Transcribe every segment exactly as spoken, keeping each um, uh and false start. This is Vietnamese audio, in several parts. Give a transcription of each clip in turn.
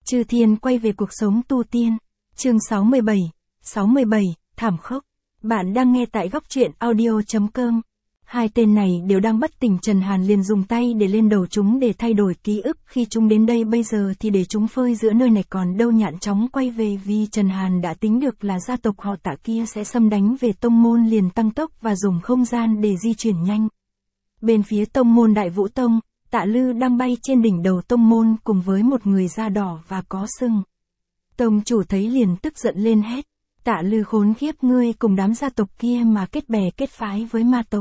Chư Thiên quay về cuộc sống tu tiên. Chương sáu mươi bảy, sáu mươi bảy, thảm khốc. Bạn đang nghe tại góc truyện audio chấm com. Hai tên này đều đang bất tỉnh, Trần Hàn liền dùng tay để lên đầu chúng để thay đổi ký ức khi chúng đến đây, bây giờ thì để chúng phơi giữa nơi này còn đâu, nhạn chóng quay về vì Trần Hàn đã tính được là gia tộc họ Tạ kia sẽ xâm đánh về tông môn, liền tăng tốc và dùng không gian để di chuyển nhanh. Bên phía tông môn Đại Vũ Tông, Tạ Lư đang bay trên đỉnh đầu tông môn cùng với một người da đỏ và có sừng. Tông chủ thấy liền tức giận lên hét: Tạ Lư khốn khiếp, ngươi cùng đám gia tộc kia mà kết bè kết phái với ma tộc.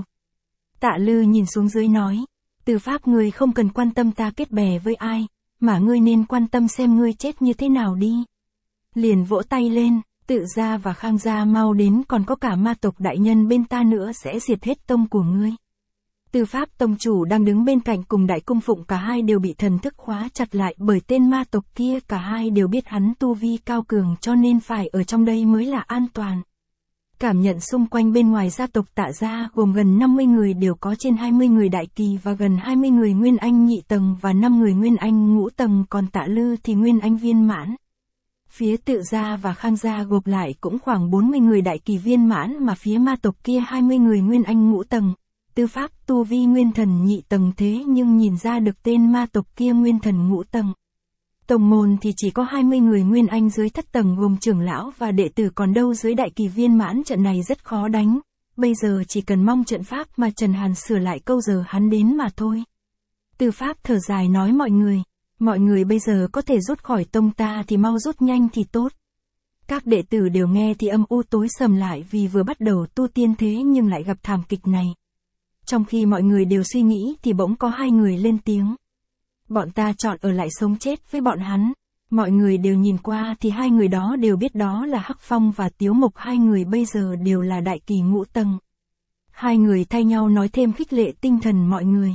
Tạ Lư nhìn xuống dưới nói: Từ Pháp, ngươi không cần quan tâm ta kết bè với ai, mà ngươi nên quan tâm xem ngươi chết như thế nào đi. Liền vỗ tay lên: Tự gia và Khang gia mau đến, còn có cả ma tộc đại nhân bên ta nữa, sẽ diệt hết tông của ngươi. Từ Pháp tông chủ đang đứng bên cạnh cùng Đại Cung Phụng, cả hai đều bị thần thức khóa chặt lại bởi tên ma tộc kia, cả hai đều biết hắn tu vi cao cường cho nên phải ở trong đây mới là an toàn. Cảm nhận xung quanh bên ngoài gia tộc Tạ gia gồm gần năm mươi người, đều có trên hai mươi người đại kỳ và gần hai mươi người nguyên anh nhị tầng và năm người nguyên anh ngũ tầng, còn Tạ Lư thì nguyên anh viên mãn. Phía Tự gia và Khang gia gộp lại cũng khoảng bốn mươi người đại kỳ viên mãn, mà phía ma tộc kia hai mươi người nguyên anh ngũ tầng. Tư Pháp tu vi nguyên thần nhị tầng, thế nhưng nhìn ra được tên ma tộc kia nguyên thần ngũ tầng. Tông môn thì chỉ có hai mươi người nguyên anh dưới thất tầng gồm trưởng lão và đệ tử, còn đâu dưới đại kỳ viên mãn. Trận này rất khó đánh, bây giờ chỉ cần mong trận pháp mà Trần Hàn sửa lại câu giờ hắn đến mà thôi. Tư Pháp thở dài nói: Mọi người, mọi người bây giờ có thể rút khỏi tông ta thì mau rút nhanh thì tốt. Các đệ tử đều nghe thì âm u tối sầm lại, vì vừa bắt đầu tu tiên thế nhưng lại gặp thảm kịch này. Trong khi mọi người đều suy nghĩ thì bỗng có hai người lên tiếng: Bọn ta chọn ở lại sống chết với bọn hắn. Mọi người đều nhìn qua thì hai người đó đều biết đó là Hắc Phong và Tiếu Mộc, hai người bây giờ đều là đại kỳ ngũ tầng. Hai người thay nhau nói thêm khích lệ tinh thần mọi người.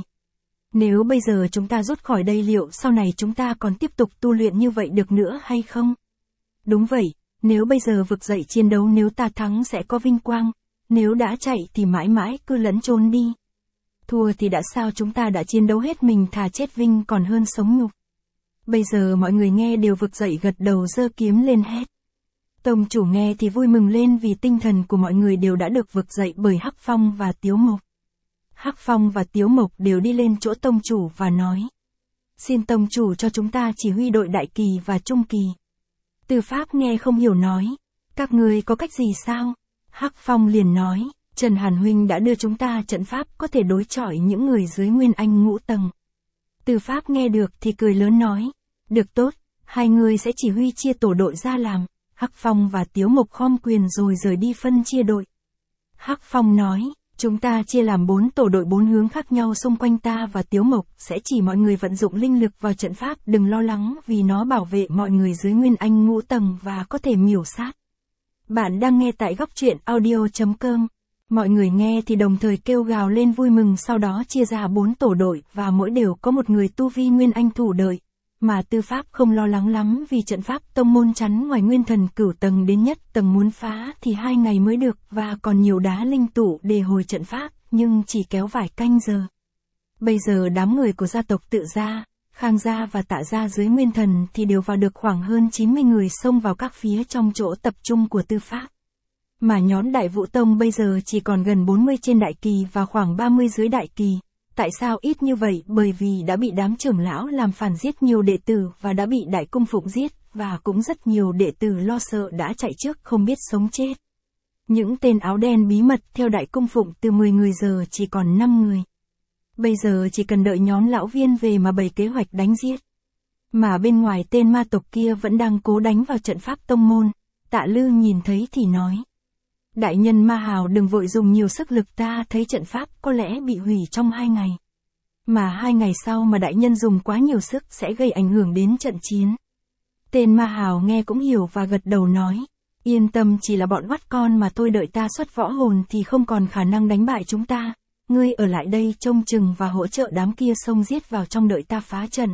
Nếu bây giờ chúng ta rút khỏi đây, liệu sau này chúng ta còn tiếp tục tu luyện như vậy được nữa hay không? Đúng vậy, nếu bây giờ vực dậy chiến đấu, nếu ta thắng sẽ có vinh quang, nếu đã chạy thì mãi mãi cứ lẫn trốn đi. Thua thì đã sao, chúng ta đã chiến đấu hết mình, thà chết vinh còn hơn sống nhục. Bây giờ mọi người nghe đều vực dậy gật đầu, giơ kiếm lên hét. Tông chủ nghe thì vui mừng lên vì tinh thần của mọi người đều đã được vực dậy bởi Hắc Phong và Tiếu Mộc. Hắc Phong và Tiếu Mộc đều đi lên chỗ tông chủ và nói: Xin tông chủ cho chúng ta chỉ huy đội đại kỳ và trung kỳ. Từ Pháp nghe không hiểu nói: Các ngươi có cách gì sao? Hắc Phong liền nói: Trần Hàn huynh đã đưa chúng ta trận pháp có thể đối chọi những người dưới nguyên anh ngũ tầng. Từ Pháp nghe được thì cười lớn nói: Được tốt, hai người sẽ chỉ huy chia tổ đội ra làm. Hắc Phong và Tiếu Mộc khom quyền rồi rời đi phân chia đội. Hắc Phong nói: Chúng ta chia làm bốn tổ đội, bốn hướng khác nhau xung quanh ta và Tiếu Mộc, sẽ chỉ mọi người vận dụng linh lực vào trận pháp, đừng lo lắng vì nó bảo vệ mọi người dưới nguyên anh ngũ tầng và có thể miểu sát. Bạn đang nghe tại góc truyện audio chấm com. Mọi người nghe thì đồng thời kêu gào lên vui mừng, sau đó chia ra bốn tổ đội và mỗi đều có một người tu vi nguyên anh thủ đợi. Mà Tư Pháp không lo lắng lắm vì trận pháp tông môn chắn ngoài nguyên thần cửu tầng đến nhất tầng, muốn phá thì hai ngày mới được, và còn nhiều đá linh tụ để hồi trận pháp, nhưng chỉ kéo vài canh giờ. Bây giờ đám người của gia tộc Tự gia, Khang gia và Tạ gia dưới nguyên thần thì đều vào được khoảng hơn chín mươi người, xông vào các phía trong chỗ tập trung của Tư Pháp. Mà nhóm Đại Vũ Tông bây giờ chỉ còn gần bốn mươi trên đại kỳ và khoảng ba mươi dưới đại kỳ. Tại sao ít như vậy? Bởi vì đã bị đám trưởng lão làm phản giết nhiều đệ tử và đã bị Đại Cung Phụng giết, và cũng rất nhiều đệ tử lo sợ đã chạy trước không biết sống chết. Những tên áo đen bí mật theo Đại Cung Phụng từ mười người giờ chỉ còn năm người. Bây giờ chỉ cần đợi nhóm lão viên về mà bày kế hoạch đánh giết. Mà bên ngoài tên ma tộc kia vẫn đang cố đánh vào trận pháp tông môn. Tạ Lư nhìn thấy thì nói: Đại nhân Ma Hào đừng vội dùng nhiều sức lực, ta thấy trận pháp có lẽ bị hủy trong hai ngày. Mà hai ngày sau mà đại nhân dùng quá nhiều sức sẽ gây ảnh hưởng đến trận chiến. Tên Ma Hào nghe cũng hiểu và gật đầu nói: Yên tâm, chỉ là bọn oắt con mà thôi, đợi ta xuất võ hồn thì không còn khả năng đánh bại chúng ta. Ngươi ở lại đây trông chừng và hỗ trợ đám kia xông giết vào trong, đợi ta phá trận.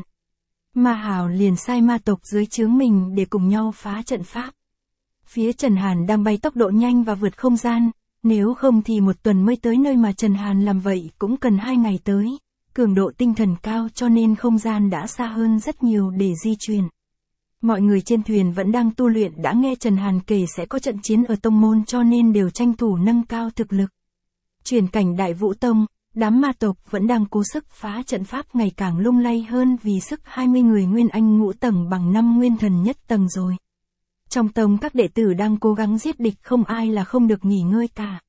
Ma Hào liền sai ma tộc dưới trướng mình để cùng nhau phá trận pháp. Phía Trần Hàn đang bay tốc độ nhanh và vượt không gian, nếu không thì một tuần mới tới nơi mà Trần Hàn làm vậy cũng cần hai ngày tới. Cường độ tinh thần cao cho nên không gian đã xa hơn rất nhiều để di chuyển. Mọi người trên thuyền vẫn đang tu luyện đã nghe Trần Hàn kể sẽ có trận chiến ở tông môn cho nên đều tranh thủ nâng cao thực lực. Chuyển cảnh Đại Vũ Tông, đám ma tộc vẫn đang cố sức phá trận pháp ngày càng lung lay hơn vì sức hai mươi người Nguyên Anh ngũ tầng bằng năm Nguyên Thần nhất tầng rồi. Trong tông các đệ tử đang cố gắng giết địch không ai là không được nghỉ ngơi cả.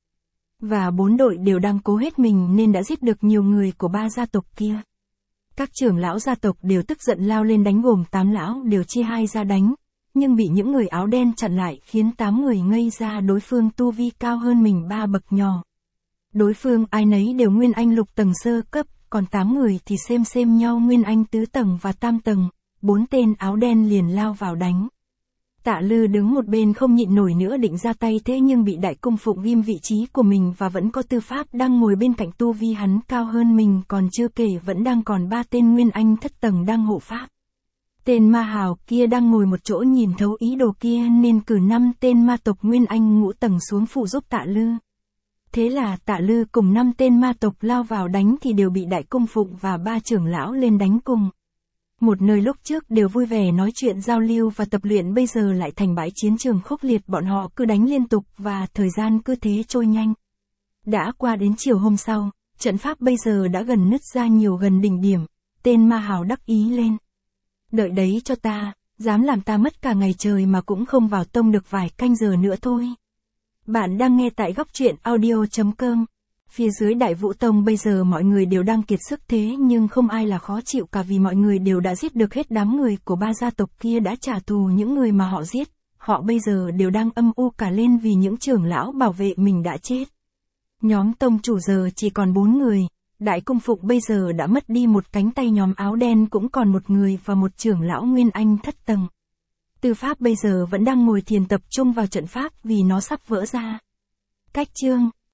Và bốn đội đều đang cố hết mình nên đã giết được nhiều người của ba gia tộc kia. Các trưởng lão gia tộc đều tức giận lao lên đánh gồm tám lão đều chia hai ra đánh, nhưng bị những người áo đen chặn lại khiến tám người ngây ra đối phương tu vi cao hơn mình ba bậc nhỏ. Đối phương ai nấy đều Nguyên Anh lục tầng sơ cấp, còn tám người thì xem xem nhau Nguyên Anh tứ tầng và tam tầng, bốn tên áo đen liền lao vào đánh. Tạ Lư đứng một bên không nhịn nổi nữa định ra tay thế nhưng bị Đại Cung Phụng ghim vị trí của mình và vẫn có Tư Pháp đang ngồi bên cạnh tu vi hắn cao hơn mình còn chưa kể vẫn đang còn ba tên Nguyên Anh thất tầng đang hộ pháp. Tên ma hào kia đang ngồi một chỗ nhìn thấu ý đồ kia nên cử năm tên ma tộc Nguyên Anh ngũ tầng xuống phụ giúp Tạ Lư. Thế là Tạ Lư cùng năm tên ma tộc lao vào đánh thì đều bị Đại Cung Phụng và ba trưởng lão lên đánh cùng. Một nơi lúc trước đều vui vẻ nói chuyện giao lưu và tập luyện bây giờ lại thành bãi chiến trường khốc liệt, bọn họ cứ đánh liên tục và thời gian cứ thế trôi nhanh. Đã qua đến chiều hôm sau, trận pháp bây giờ đã gần nứt ra nhiều gần đỉnh điểm, tên ma hào đắc ý lên. Đợi đấy cho ta, dám làm ta mất cả ngày trời mà cũng không vào tông được vài canh giờ nữa thôi. Bạn đang nghe tại góc truyện audio chấm com. Phía dưới Đại Vũ Tông bây giờ mọi người đều đang kiệt sức thế nhưng không ai là khó chịu cả vì mọi người đều đã giết được hết đám người của ba gia tộc kia đã trả thù những người mà họ giết. Họ bây giờ đều đang âm u cả lên vì những trưởng lão bảo vệ mình đã chết. Nhóm tông chủ giờ chỉ còn bốn người, Đại Cung Phụng bây giờ đã mất đi một cánh tay, nhóm áo đen cũng còn một người và một trưởng lão Nguyên Anh thất tầng. Tư Pháp bây giờ vẫn đang ngồi thiền tập trung vào trận pháp vì nó sắp vỡ ra. Cách chương